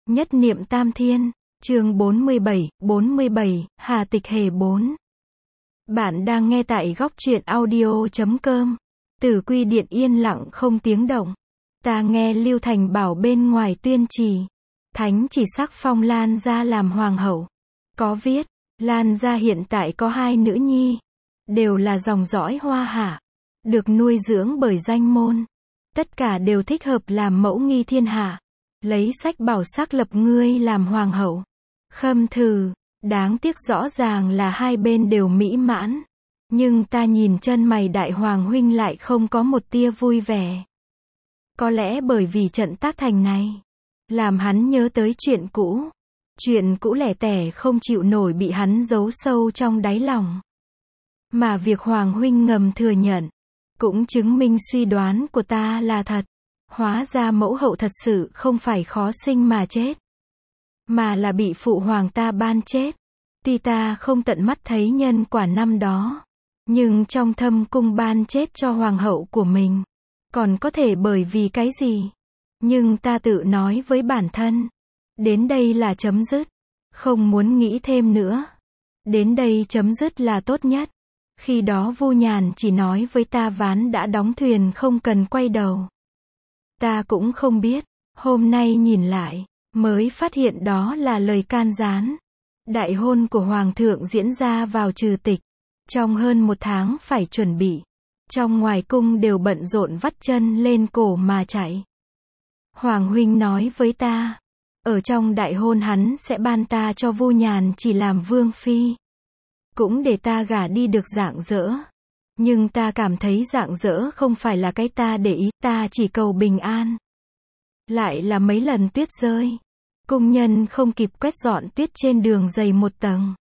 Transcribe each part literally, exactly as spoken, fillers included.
Nhất niệm tam thiên, chương bốn mươi bảy, bốn mươi bảy, Hà Tịch Hề bốn. Bạn đang nghe tại góc truyện audio chấm com. Tử Quy Điện yên lặng không tiếng động. Ta nghe Lưu Thành bảo bên ngoài tuyên chỉ. Thánh chỉ sắc phong Lan gia làm hoàng hậu. Có viết, Lan gia hiện tại có hai nữ nhi. Đều là dòng dõi Hoa Hạ. Được nuôi dưỡng bởi danh môn. Tất cả đều thích hợp làm mẫu nghi thiên hạ. Lấy sách bảo sắc lập ngươi làm hoàng hậu. Khâm thử, đáng tiếc rõ ràng là hai bên đều mỹ mãn. Nhưng ta nhìn chân mày đại hoàng huynh lại không có một tia vui vẻ. Có lẽ bởi vì trận tác thành này, làm hắn nhớ tới chuyện cũ. Chuyện cũ lẻ tẻ không chịu nổi bị hắn giấu sâu trong đáy lòng. Mà việc hoàng huynh ngầm thừa nhận, cũng chứng minh suy đoán của ta là thật. Hóa ra mẫu hậu thật sự không phải khó sinh mà chết, mà là bị phụ hoàng ta ban chết. Tuy ta không tận mắt thấy nhân quả năm đó, nhưng trong thâm cung ban chết cho hoàng hậu của mình. Còn có thể bởi vì cái gì? Nhưng ta tự nói với bản thân, đến đây là chấm dứt. Không muốn nghĩ thêm nữa. Đến đây chấm dứt là tốt nhất. Khi đó Vu Nhàn chỉ nói với ta ván đã đóng thuyền không cần quay đầu. Ta cũng không biết, hôm nay nhìn lại, mới phát hiện đó là lời can gián. Đại hôn của Hoàng thượng diễn ra vào trừ tịch. Trong hơn một tháng phải chuẩn bị. Trong ngoài cung đều bận rộn vắt chân lên cổ mà chạy. Hoàng huynh nói với ta, ở trong đại hôn hắn sẽ ban ta cho Vu Nhàn chỉ làm vương phi. Cũng để ta gả đi được rạng rỡ. Nhưng ta cảm thấy rạng rỡ không phải là cái ta để ý, ta chỉ cầu bình an. Lại là mấy lần tuyết rơi. Cung nhân không kịp quét dọn tuyết trên đường dày một tầng.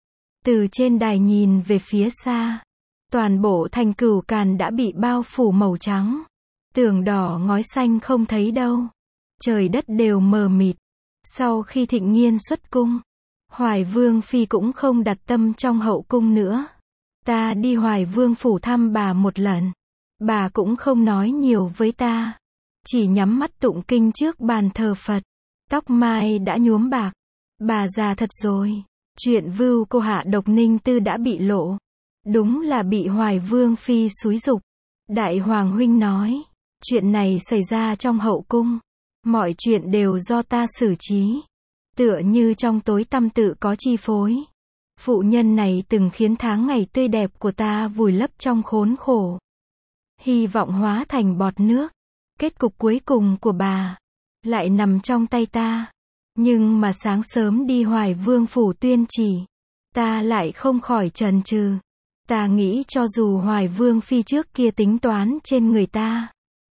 Từ trên đài nhìn về phía xa, toàn bộ thành Cửu Càn đã bị bao phủ màu trắng. Tường đỏ ngói xanh không thấy đâu. Trời đất đều mờ mịt. Sau khi Thịnh Nghiên xuất cung, Hoài Vương phi cũng không đặt tâm trong hậu cung nữa. Ta đi Hoài Vương phủ thăm bà một lần. Bà cũng không nói nhiều với ta. Chỉ nhắm mắt tụng kinh trước bàn thờ Phật. Tóc mai đã nhuốm bạc. Bà già thật rồi. Chuyện Vưu cô hạ độc Ninh Tư đã bị lộ. Đúng là bị Hoài Vương phi xúi giục. Đại Hoàng huynh nói, chuyện này xảy ra trong hậu cung. Mọi chuyện đều do ta xử trí. Tựa như trong tối tăm tự có chi phối. Phụ nhân này từng khiến tháng ngày tươi đẹp của ta vùi lấp trong khốn khổ. Hy vọng hóa thành bọt nước. Kết cục cuối cùng của bà lại nằm trong tay ta. Nhưng mà sáng sớm đi Hoài Vương phủ tuyên chỉ, ta lại không khỏi chần chừ. Ta nghĩ cho dù Hoài Vương phi trước kia tính toán trên người ta,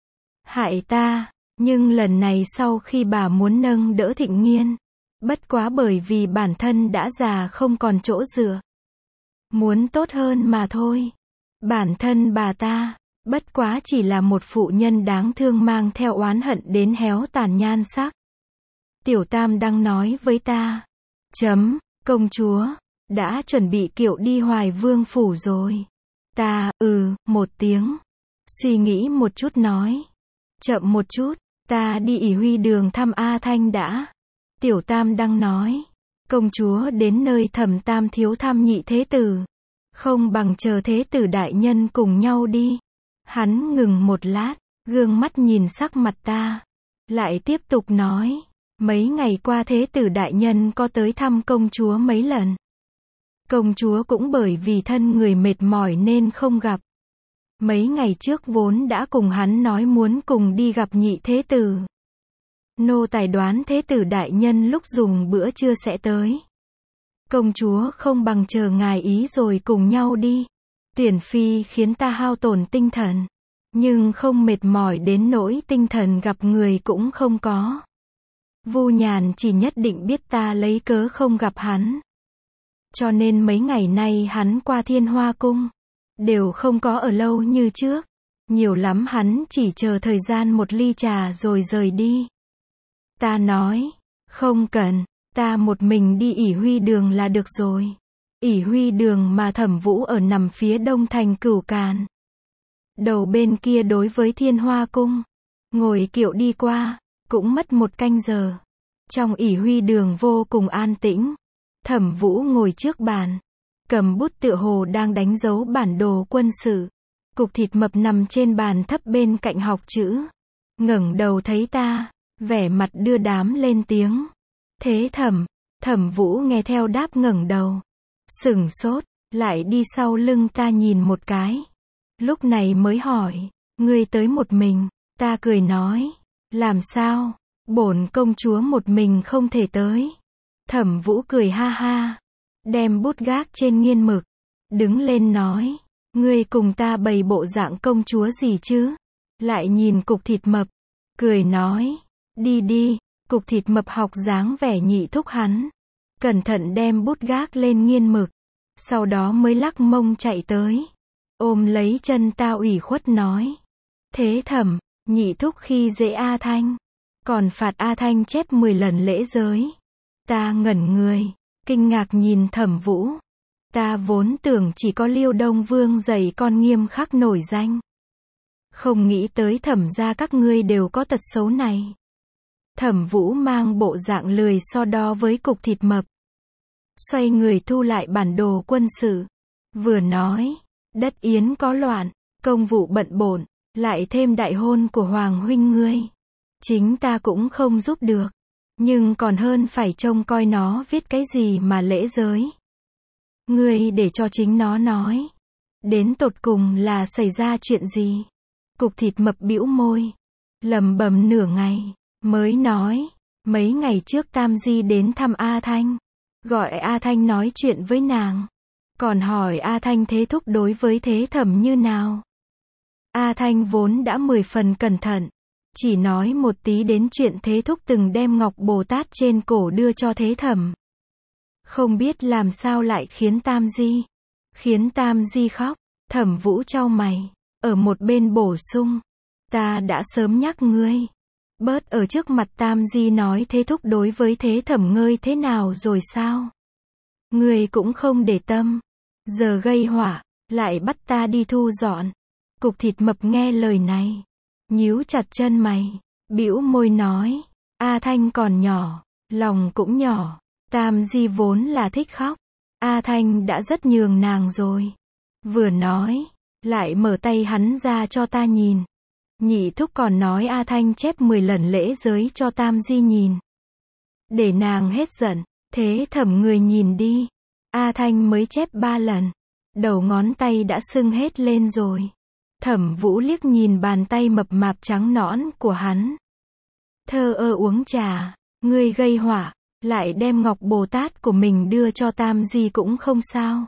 hại ta, nhưng lần này sau khi bà muốn nâng đỡ Thịnh Nghiên, bất quá bởi vì bản thân đã già không còn chỗ dựa. Muốn tốt hơn mà thôi. Bản thân bà ta, bất quá chỉ là một phụ nhân đáng thương mang theo oán hận đến héo tàn nhan sắc. Tiểu Tam đang nói với ta. Chấm, công chúa, đã chuẩn bị kiệu đi Hoài Vương phủ rồi. Ta, ừ, một tiếng. Suy nghĩ một chút nói. Chậm một chút, ta đi ỷ huy đường thăm A Thanh đã. Tiểu Tam đang nói, công chúa đến nơi Thẩm Tam thiếu thăm nhị thế tử. Không bằng chờ thế tử đại nhân cùng nhau đi. Hắn ngừng một lát, gương mắt nhìn sắc mặt ta. Lại tiếp tục nói, mấy ngày qua thế tử đại nhân có tới thăm công chúa mấy lần. Công chúa cũng bởi vì thân người mệt mỏi nên không gặp. Mấy ngày trước vốn đã cùng hắn nói muốn cùng đi gặp nhị thế tử. Nô tài đoán thế tử đại nhân lúc dùng bữa trưa sẽ tới. Công chúa không bằng chờ ngài ý rồi cùng nhau đi. Tuyển phi khiến ta hao tổn tinh thần. Nhưng không mệt mỏi đến nỗi tinh thần gặp người cũng không có. Vu Nhàn chỉ nhất định biết ta lấy cớ không gặp hắn. Cho nên mấy ngày nay hắn qua Thiên Hoa cung. Đều không có ở lâu như trước. Nhiều lắm hắn chỉ chờ thời gian một ly trà rồi rời đi. Ta nói, không cần, ta một mình đi ỷ huy đường là được rồi. ỷ huy đường mà Thẩm Vũ ở nằm phía đông thành Cửu Càn. Đầu bên kia đối với Thiên Hoa cung. Ngồi kiệu đi qua, cũng mất một canh giờ. Trong ỷ huy đường vô cùng an tĩnh. Thẩm Vũ ngồi trước bàn, cầm bút tựa hồ đang đánh dấu bản đồ quân sự. Cục thịt mập nằm trên bàn thấp bên cạnh học chữ. Ngẩng đầu thấy ta, vẻ mặt đưa đám lên tiếng. Thế Thẩm, Thẩm Vũ nghe theo đáp ngẩng đầu. Sửng sốt, lại đi sau lưng ta nhìn một cái. Lúc này mới hỏi, ngươi tới một mình, ta cười nói, làm sao, bổn công chúa một mình không thể tới. Thẩm Vũ cười ha ha, đem bút gác trên nghiên mực, đứng lên nói, ngươi cùng ta bày bộ dạng công chúa gì chứ? Lại nhìn cục thịt mập, cười nói, đi đi. Cục thịt mập học dáng vẻ nhị thúc hắn, cẩn thận đem bút gác lên nghiên mực, sau đó mới lắc mông chạy tới, ôm lấy chân ta ủy khuất nói, thế Thẩm, nhị thúc khi dễ A Thanh, còn phạt A Thanh chép mười lần lễ giới. Ta ngẩn người, kinh ngạc nhìn Thẩm Vũ. Ta vốn tưởng chỉ có Liêu Đông Vương dạy con nghiêm khắc nổi danh, không nghĩ tới Thẩm gia các ngươi đều có tật xấu này. Thẩm Vũ mang bộ dạng lười so đo với cục thịt mập, xoay người thu lại bản đồ quân sự, vừa nói, đất Yến có loạn, công vụ bận bộn, lại thêm đại hôn của Hoàng huynh ngươi, chính ta cũng không giúp được, nhưng còn hơn phải trông coi nó viết cái gì mà lễ giới. Ngươi để cho chính nó nói, đến tột cùng là xảy ra chuyện gì? Cục thịt mập bĩu môi, lẩm bẩm nửa ngày, mới nói, mấy ngày trước Tam Di đến thăm A Thanh, gọi A Thanh nói chuyện với nàng, còn hỏi A Thanh thế thúc đối với thế Thẩm như nào. A Thanh vốn đã mười phần cẩn thận, chỉ nói một tí đến chuyện thế thúc từng đem ngọc Bồ Tát trên cổ đưa cho thế Thẩm. Không biết làm sao lại khiến Tam Di, khiến Tam Di khóc. Thẩm Vũ chau mày, ở một bên bổ sung, ta đã sớm nhắc ngươi, bớt ở trước mặt Tam Di nói thế thúc đối với thế Thẩm ngươi thế nào rồi sao? Ngươi cũng không để tâm, giờ gây họa, lại bắt ta đi thu dọn. Cục thịt mập nghe lời này, nhíu chặt chân mày, bĩu môi nói, A Thanh còn nhỏ, lòng cũng nhỏ, Tam Di vốn là thích khóc, A Thanh đã rất nhường nàng rồi. Vừa nói, lại mở tay hắn ra cho ta nhìn. Nhị thúc còn nói A Thanh chép mười lần lễ giới cho Tam Di nhìn, để nàng hết giận. Thế Thẩm người nhìn đi, A Thanh mới chép ba lần, đầu ngón tay đã sưng hết lên rồi. Thẩm Vũ liếc nhìn bàn tay mập mạp trắng nõn của hắn, thơ ơ uống trà, ngươi gây họa, lại đem ngọc Bồ Tát của mình đưa cho Tam Di cũng không sao.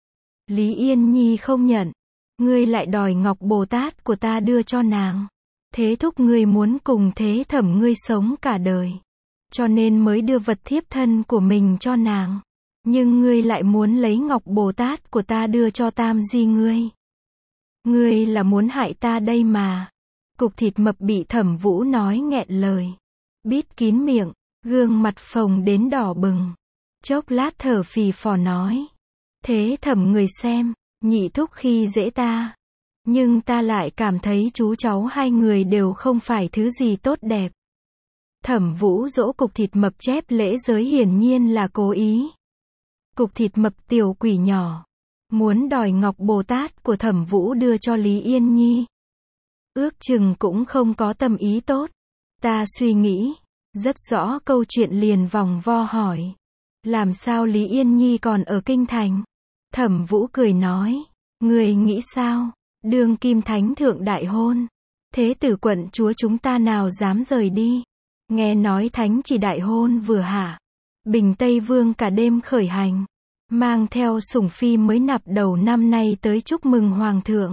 Lý Yên Nhi không nhận, ngươi lại đòi ngọc Bồ Tát của ta đưa cho nàng. Thế thúc ngươi muốn cùng thế Thẩm ngươi sống cả đời, cho nên mới đưa vật thiếp thân của mình cho nàng. Nhưng ngươi lại muốn lấy ngọc Bồ Tát của ta đưa cho Tam Di ngươi. Ngươi là muốn hại ta đây mà. Cục thịt mập bị Thẩm Vũ nói nghẹn lời, bít kín miệng, gương mặt phồng đến đỏ bừng. Chốc lát thở phì phò nói, thế Thẩm người xem, nhị thúc khi dễ ta, nhưng ta lại cảm thấy chú cháu hai người đều không phải thứ gì tốt đẹp. Thẩm Vũ dỗ cục thịt mập chép lễ giới hiển nhiên là cố ý. Cục thịt mập tiểu quỷ nhỏ, muốn đòi ngọc Bồ Tát của Thẩm Vũ đưa cho Lý Yên Nhi. Ước chừng cũng không có tâm ý tốt. Ta suy nghĩ, rất rõ câu chuyện liền vòng vo hỏi, làm sao Lý Yên Nhi còn ở kinh thành? Thẩm Vũ cười nói, người nghĩ sao? Đương kim thánh thượng đại hôn, thế tử quận chúa chúng ta nào dám rời đi? Nghe nói thánh chỉ đại hôn vừa hạ, Bình Tây Vương cả đêm khởi hành, mang theo sủng phi mới nạp đầu năm nay tới chúc mừng hoàng thượng.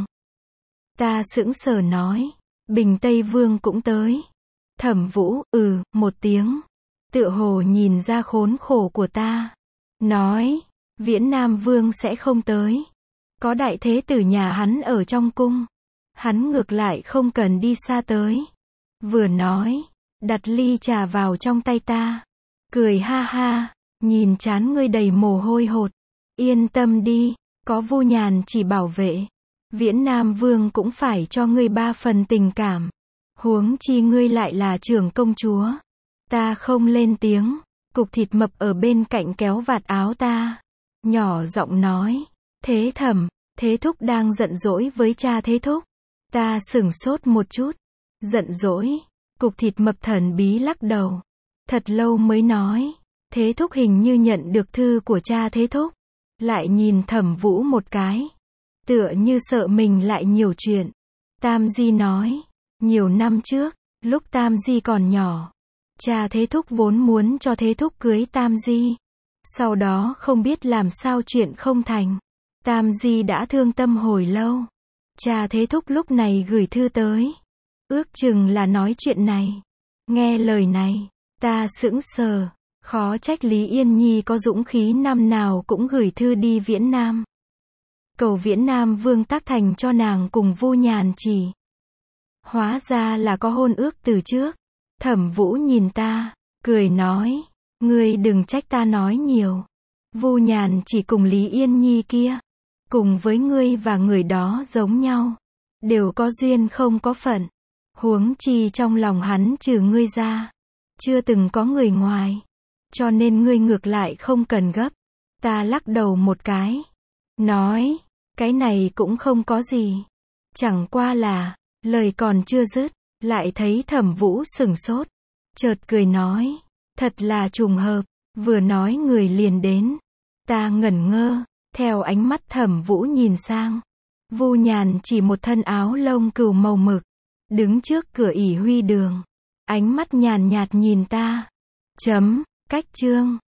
Ta sững sờ nói, Bình Tây Vương cũng tới. Thẩm Vũ, ừ, một tiếng, tựa hồ nhìn ra khốn khổ của ta, nói, Viễn Nam Vương sẽ không tới. Có đại thế tử nhà hắn ở trong cung, hắn ngược lại không cần đi xa tới. Vừa nói, đặt ly trà vào trong tay ta, cười ha ha, nhìn trán ngươi đầy mồ hôi hột. Yên tâm đi, có Vu Nhàn chỉ bảo vệ, Viễn Nam Vương cũng phải cho ngươi ba phần tình cảm. Huống chi ngươi lại là trưởng công chúa, Ta không lên tiếng. Cục thịt mập ở bên cạnh kéo vạt áo ta. Nhỏ giọng nói. Thế Thẩm, Thế Thúc đang giận dỗi với cha Thế Thúc. Ta sửng sốt một chút. Giận dỗi. Cục thịt mập thần bí lắc đầu. Thật lâu mới nói. Thế Thúc hình như nhận được thư của cha Thế Thúc. Lại nhìn Thẩm Vũ một cái. Tựa như sợ mình lại nhiều chuyện. Tam Di nói. Nhiều năm trước, lúc Tam Di còn nhỏ, cha Thế Thúc vốn muốn cho Thế Thúc cưới Tam Di. Sau đó không biết làm sao chuyện không thành. Tam Di đã thương tâm hồi lâu. Cha Thế Thúc lúc này gửi thư tới. Ước chừng là nói chuyện này. Nghe lời này, ta sững sờ. Khó trách Lý Yên Nhi có dũng khí năm nào cũng gửi thư đi Viễn Nam. Cầu Viễn Nam Vương Tác Thành cho nàng cùng Vu Nhàn Chỉ. Hóa ra là có hôn ước từ trước. Thẩm Vũ nhìn ta, cười nói. Ngươi đừng trách ta nói nhiều. Vu Nhàn Chỉ cùng Lý Yên Nhi kia, cùng với ngươi và người đó giống nhau. Đều có duyên không có phận. Huống chi trong lòng hắn trừ ngươi ra, chưa từng có người ngoài. Cho nên ngươi ngược lại không cần gấp. Ta lắc đầu một cái. Nói, cái này cũng không có gì. Chẳng qua là, lời còn chưa dứt, lại thấy Thẩm Vũ sửng sốt. Chợt cười nói, thật là trùng hợp, vừa nói người liền đến. Ta ngẩn ngơ, theo ánh mắt Thẩm Vũ nhìn sang. Vu Nhàn chỉ một thân áo lông cừu màu mực, đứng trước cửa ỷ huy đường. Ánh mắt nhàn nhạt nhìn ta. Chấm, cách chương.